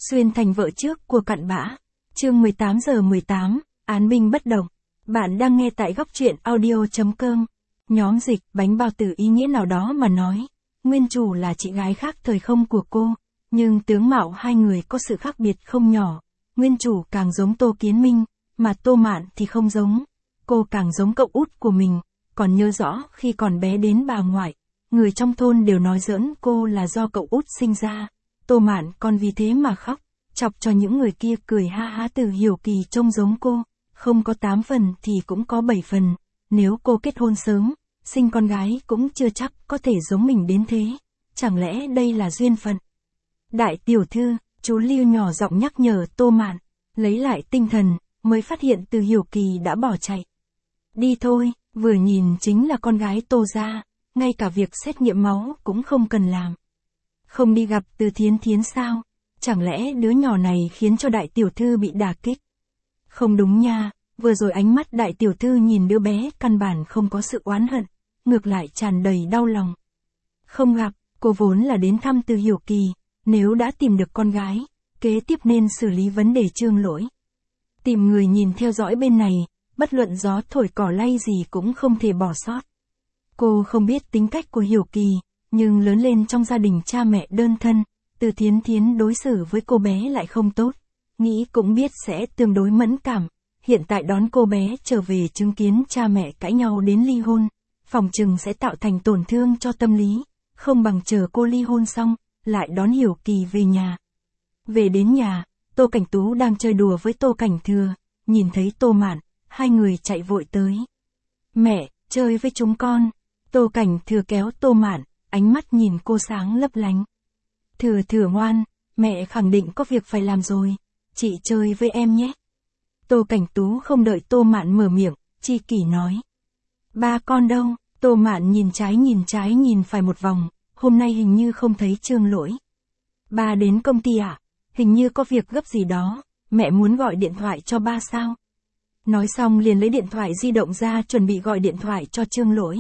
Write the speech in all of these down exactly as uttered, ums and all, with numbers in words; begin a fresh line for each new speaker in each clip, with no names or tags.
Xuyên thành vợ trước của cặn bã. Chương mười tám giờ mười tám, án binh bất động. Bạn đang nghe tại góc truyện audio chấm com. Nhóm dịch, bánh bao từ ý nghĩa nào đó mà nói. Nguyên chủ là chị gái khác thời không của cô, nhưng tướng mạo hai người có sự khác biệt không nhỏ. Nguyên chủ càng giống Tô Kiến Minh, mà Tô Mạn thì không giống. Cô càng giống cậu út của mình, còn nhớ rõ khi còn bé đến bà ngoại, người trong thôn đều nói giỡn cô là do cậu út sinh ra. Tô Mạn còn vì thế mà khóc, chọc cho những người kia cười ha ha. Từ Hiểu Kỳ trông giống cô, không có tám phần thì cũng có bảy phần, nếu cô kết hôn sớm, sinh con gái cũng chưa chắc có thể giống mình đến thế, chẳng lẽ đây là duyên phận. Đại tiểu thư, chú Lưu nhỏ giọng nhắc nhở Tô Mạn, lấy lại tinh thần, mới phát hiện Từ Hiểu Kỳ đã bỏ chạy. Đi thôi, vừa nhìn chính là con gái Tô gia, ngay cả việc xét nghiệm máu cũng không cần làm. Không đi gặp Từ Thiến Thiến sao? Chẳng lẽ đứa nhỏ này khiến cho đại tiểu thư bị đả kích? Không đúng nha, vừa rồi ánh mắt đại tiểu thư nhìn đứa bé căn bản không có sự oán hận, ngược lại tràn đầy đau lòng. Không gặp, cô vốn là đến thăm Từ Hiểu Kỳ, nếu đã tìm được con gái, kế tiếp nên xử lý vấn đề Trương Lỗi. Tìm người nhìn theo dõi bên này, bất luận gió thổi cỏ lay gì cũng không thể bỏ sót. Cô không biết tính cách của Hiểu Kỳ, nhưng lớn lên trong gia đình cha mẹ đơn thân, Từ Thiến Thiến đối xử với cô bé lại không tốt, nghĩ cũng biết sẽ tương đối mẫn cảm. Hiện tại đón cô bé trở về chứng kiến cha mẹ cãi nhau đến ly hôn, phòng chừng sẽ tạo thành tổn thương cho tâm lý, không bằng chờ cô ly hôn xong, lại đón Hiểu Kỳ về nhà. Về đến nhà, Tô Cảnh Tú đang chơi đùa với Tô Cảnh Thừa, nhìn thấy Tô Mạn, hai người chạy vội tới. Mẹ, chơi với chúng con. Tô Cảnh Thừa kéo Tô Mạn, ánh mắt nhìn cô sáng lấp lánh. Thừa Thừa ngoan, mẹ khẳng định có việc phải làm rồi, chị chơi với em nhé. Tô Cảnh Tú không đợi Tô Mạn mở miệng, chi kỷ nói. Ba con đâu? Tô Mạn nhìn trái nhìn trái nhìn phải một vòng, hôm nay hình như không thấy Trương Lỗi. Ba đến công ty à? Hình như có việc gấp gì đó, mẹ muốn gọi điện thoại cho ba sao? Nói xong liền lấy điện thoại di động ra chuẩn bị gọi điện thoại cho Trương Lỗi.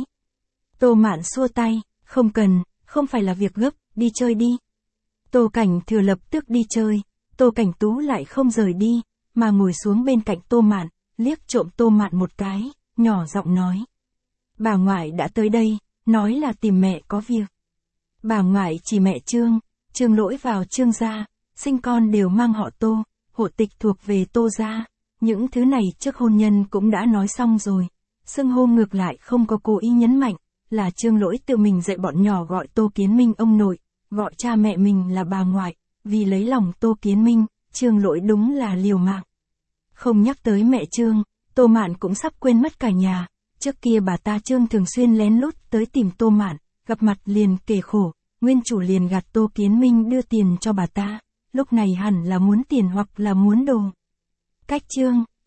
Tô Mạn xua tay, không cần, không phải là việc gấp, đi chơi đi. Tô Cảnh Thừa lập tức đi chơi, Tô Cảnh Tú lại không rời đi, mà ngồi xuống bên cạnh Tô Mạn, liếc trộm Tô Mạn một cái, nhỏ giọng nói. Bà ngoại đã tới đây, nói là tìm mẹ có việc. Bà ngoại chỉ mẹ Trương, Trương Lỗi vào Trương gia, sinh con đều mang họ Tô, hộ tịch thuộc về Tô gia. Những thứ này trước hôn nhân cũng đã nói xong rồi, xưng hô ngược lại không có cố ý nhấn mạnh, là Trương Lỗi tự mình dạy bọn nhỏ gọi Tô Kiến Minh ông nội, gọi cha mẹ mình là bà ngoại, vì lấy lòng Tô Kiến Minh, Trương Lỗi đúng là liều mạng. Không nhắc tới mẹ Trương, Tô Mạn cũng sắp quên mất cả nhà, trước kia bà ta Trương thường xuyên lén lút tới tìm Tô Mạn, gặp mặt liền kể khổ, nguyên chủ liền gạt Tô Kiến Minh đưa tiền cho bà ta, lúc này hẳn là muốn tiền hoặc là muốn đồ. Cách Trương,